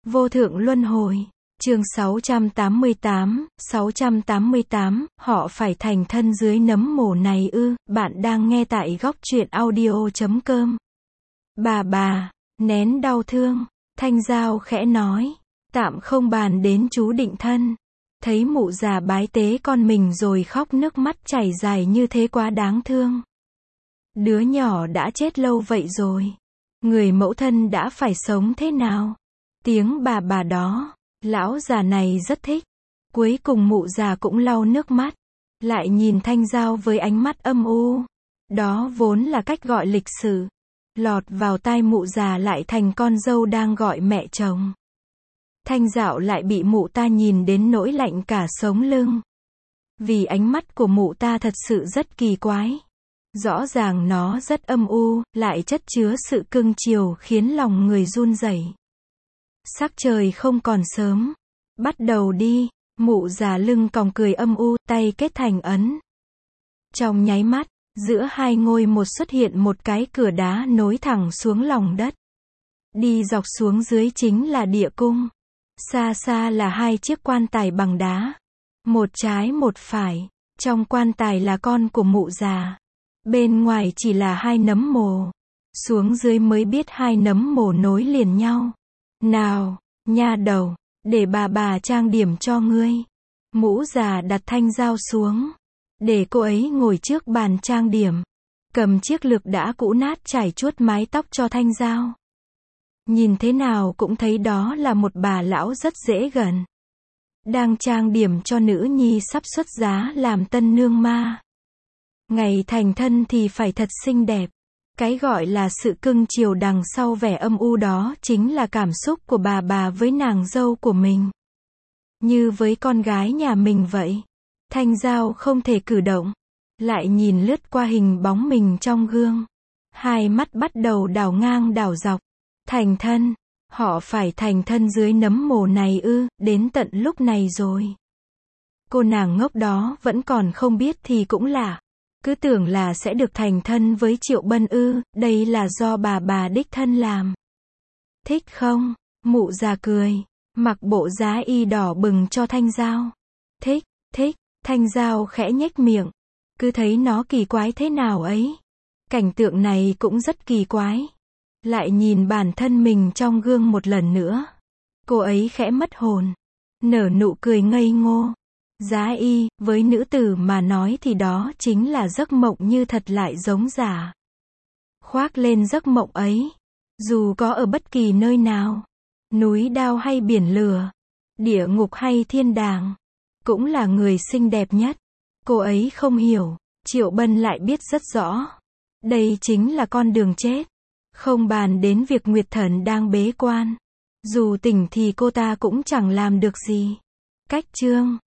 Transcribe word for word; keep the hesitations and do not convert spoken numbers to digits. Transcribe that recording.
Vô thượng luân hồi. Chương sáu trăm tám mươi tám, sáu trăm tám mươi tám, họ phải thành thân dưới nấm mồ này ư? Bạn đang nghe tại góc truyện audio chấm com. Bà bà, nén đau thương, Thanh Giao khẽ nói, tạm không bàn đến chú định thân. Thấy mụ già bái tế con mình rồi khóc nước mắt chảy dài như thế quá đáng thương. Đứa nhỏ đã chết lâu vậy rồi. Người mẫu thân đã phải sống thế nào? Tiếng bà bà đó, lão già này rất thích. Cuối cùng mụ già cũng lau nước mắt, lại nhìn Thanh Giao với ánh mắt âm u. Đó vốn là cách gọi lịch sự. Lọt vào tai mụ già lại thành con dâu đang gọi mẹ chồng. Thanh Dạo lại bị mụ ta nhìn đến nỗi lạnh cả sống lưng. Vì ánh mắt của mụ ta thật sự rất kỳ quái. Rõ ràng nó rất âm u, lại chất chứa sự cưng chiều khiến lòng người run rẩy. Sắc trời không còn sớm. Bắt đầu đi. Mụ già lưng còng cười âm u, tay kết thành ấn. Trong nháy mắt, giữa hai ngôi một xuất hiện một cái cửa đá nối thẳng xuống lòng đất. Đi dọc xuống dưới chính là địa cung. Xa xa là hai chiếc quan tài bằng đá. Một trái một phải. Trong quan tài là con của mụ già. Bên ngoài chỉ là hai nấm mồ. Xuống dưới mới biết hai nấm mồ nối liền nhau. Nào, nha đầu, để bà bà trang điểm cho ngươi. Mũ già đặt Thanh Giao xuống. Để cô ấy ngồi trước bàn trang điểm. Cầm chiếc lược đã cũ nát chải chuốt mái tóc cho Thanh Giao. Nhìn thế nào cũng thấy đó là một bà lão rất dễ gần. Đang trang điểm cho nữ nhi sắp xuất giá làm tân nương ma. Ngày thành thân thì phải thật xinh đẹp. Cái gọi là sự cưng chiều đằng sau vẻ âm u đó chính là cảm xúc của bà bà với nàng dâu của mình. Như với con gái nhà mình vậy. Thanh Giao không thể cử động. Lại nhìn lướt qua hình bóng mình trong gương. Hai mắt bắt đầu đảo ngang đảo dọc. Thành thân. Họ phải thành thân dưới nấm mồ này ư? Đến tận lúc này rồi. Cô nàng ngốc đó vẫn còn không biết thì cũng lạ. Cứ tưởng là sẽ được thành thân với Triệu Bân ư? Đây là do bà bà đích thân làm. Thích không? Mụ già cười. Mặc bộ giá y đỏ bừng cho Thanh Giao. Thích, thích. Thanh Giao khẽ nhếch miệng. Cứ thấy nó kỳ quái thế nào ấy. Cảnh tượng này cũng rất kỳ quái. Lại nhìn bản thân mình trong gương một lần nữa. Cô ấy khẽ mất hồn. Nở nụ cười ngây ngô. Giá y, với nữ tử mà nói thì đó chính là giấc mộng như thật lại giống giả. Khoác lên giấc mộng ấy. Dù có ở bất kỳ nơi nào. Núi đao hay biển lửa. Địa ngục hay thiên đàng. Cũng là người xinh đẹp nhất. Cô ấy không hiểu. Triệu Bân lại biết rất rõ. Đây chính là con đường chết. Không bàn đến việc Nguyệt Thần đang bế quan. Dù tỉnh thì cô ta cũng chẳng làm được gì. Cách chương